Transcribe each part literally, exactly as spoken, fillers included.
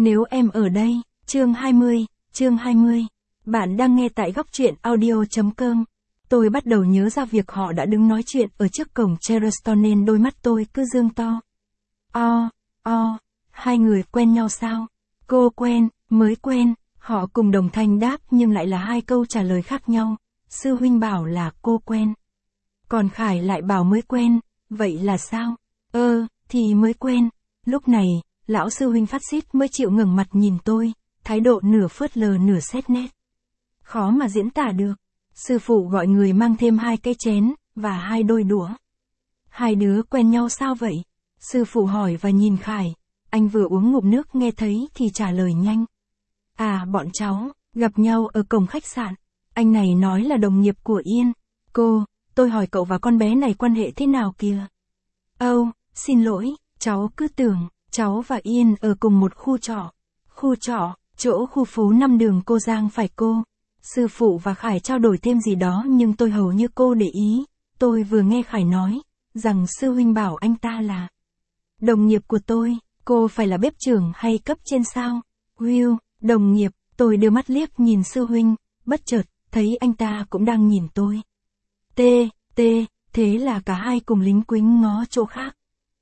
Nếu em ở đây, chương hai mươi, chương hai mươi. Bạn đang nghe tại góc truyện audio chấm com. Tôi bắt đầu nhớ ra việc họ đã đứng nói chuyện ở trước cổng Charleston nên đôi mắt tôi cứ dương to. O, o, hai người quen nhau sao? Cô quen, mới quen, họ cùng đồng thanh đáp nhưng lại là hai câu trả lời khác nhau. Sư huynh bảo là cô quen. Còn Khải lại bảo mới quen, vậy là sao? Ơ, thì mới quen. Lúc này, lão sư huynh phát xít mới chịu ngẩng mặt nhìn tôi, thái độ nửa phớt lờ nửa xét nét. Khó mà diễn tả được. Sư phụ gọi người mang thêm hai cái chén, và hai đôi đũa. Hai đứa quen nhau sao vậy? Sư phụ hỏi và nhìn Khải. Anh vừa uống ngụm nước nghe thấy thì trả lời nhanh. À, bọn cháu, gặp nhau ở cổng khách sạn. Anh này nói là đồng nghiệp của Yên. Cô, tôi hỏi cậu và con bé này quan hệ thế nào kìa? Âu, xin lỗi, cháu cứ tưởng, cháu và Yên ở cùng một khu trọ. Khu trọ, chỗ khu phố năm đường Cô Giang phải cô? Sư phụ và Khải trao đổi thêm gì đó nhưng tôi hầu như cô để ý. Tôi vừa nghe Khải nói, rằng sư huynh bảo anh ta là đồng nghiệp của tôi, cô phải là bếp trưởng hay cấp trên sao? Will, đồng nghiệp, tôi đưa mắt liếc nhìn sư huynh, bất chợt, thấy anh ta cũng đang nhìn tôi. T, T, thế là cả hai cùng lính quính ngó chỗ khác.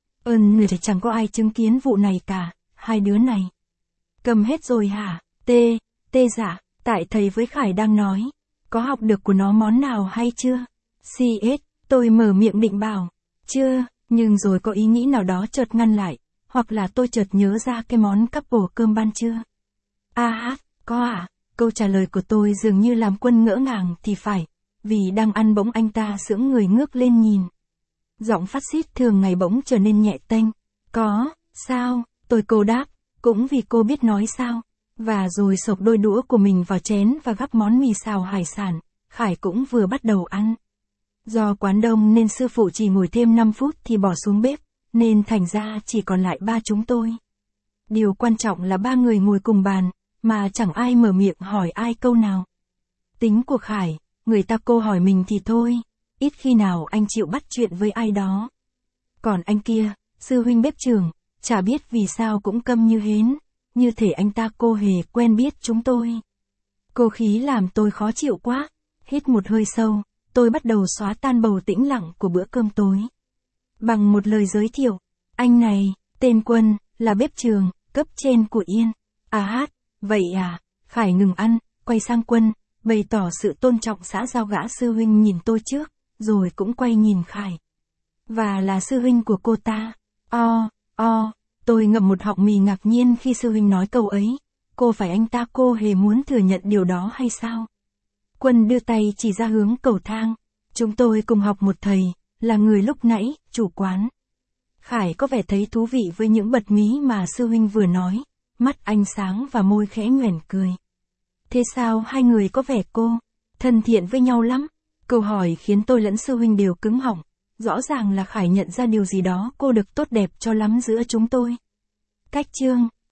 Ơn người thì chẳng có ai chứng kiến vụ này cả, hai đứa này. Cầm hết rồi hả? T, T dạ, tại thầy với Khải đang nói, có học được của nó món nào hay chưa? xê ét, tôi mở miệng định bảo, chưa, nhưng rồi có ý nghĩ nào đó chợt ngăn lại, hoặc là tôi chợt nhớ ra cái món couple cơm ban trưa. A hát, có ạ, à? Câu trả lời của tôi dường như làm Quân ngỡ ngàng thì phải, vì đang ăn bỗng anh ta sững người ngước lên nhìn. Giọng phát xít thường ngày bỗng trở nên nhẹ tênh. Có, sao, tôi cô đáp, cũng vì cô biết nói sao. Và rồi xộc đôi đũa của mình vào chén và gắp món mì xào hải sản, Khải cũng vừa bắt đầu ăn. Do quán đông nên sư phụ chỉ ngồi thêm năm phút thì bỏ xuống bếp, nên thành ra chỉ còn lại ba chúng tôi. Điều quan trọng là ba người ngồi cùng bàn, mà chẳng ai mở miệng hỏi ai câu nào. Tính của Khải, người ta cô hỏi mình thì thôi, ít khi nào anh chịu bắt chuyện với ai đó. Còn anh kia, sư huynh bếp trưởng, chả biết vì sao cũng câm như hến, như thể anh ta cô hề quen biết chúng tôi. Cô khí làm tôi khó chịu quá, hít một hơi sâu, tôi bắt đầu xóa tan bầu tĩnh lặng của bữa cơm tối. Bằng một lời giới thiệu, anh này, tên Quân, là bếp trưởng, cấp trên của Yên. À hát, vậy à, Khải ngừng ăn, quay sang Quân, bày tỏ sự tôn trọng xã giao gã sư huynh nhìn tôi trước, rồi cũng quay nhìn Khải. Và là sư huynh của cô ta. O, o, tôi ngậm một họng mì ngạc nhiên khi sư huynh nói câu ấy. Cô phải anh ta cô hề muốn thừa nhận điều đó hay sao? Quân đưa tay chỉ ra hướng cầu thang. Chúng tôi cùng học một thầy, là người lúc nãy, chủ quán. Khải có vẻ thấy thú vị với những bật mí mà sư huynh vừa nói, mắt anh sáng và môi khẽ nhoẻn cười. Thế sao hai người có vẻ cô thân thiện với nhau lắm? Câu hỏi khiến tôi lẫn sư huynh đều cứng họng. Rõ ràng là Khải nhận ra điều gì đó cô được tốt đẹp cho lắm giữa chúng tôi. Cách chương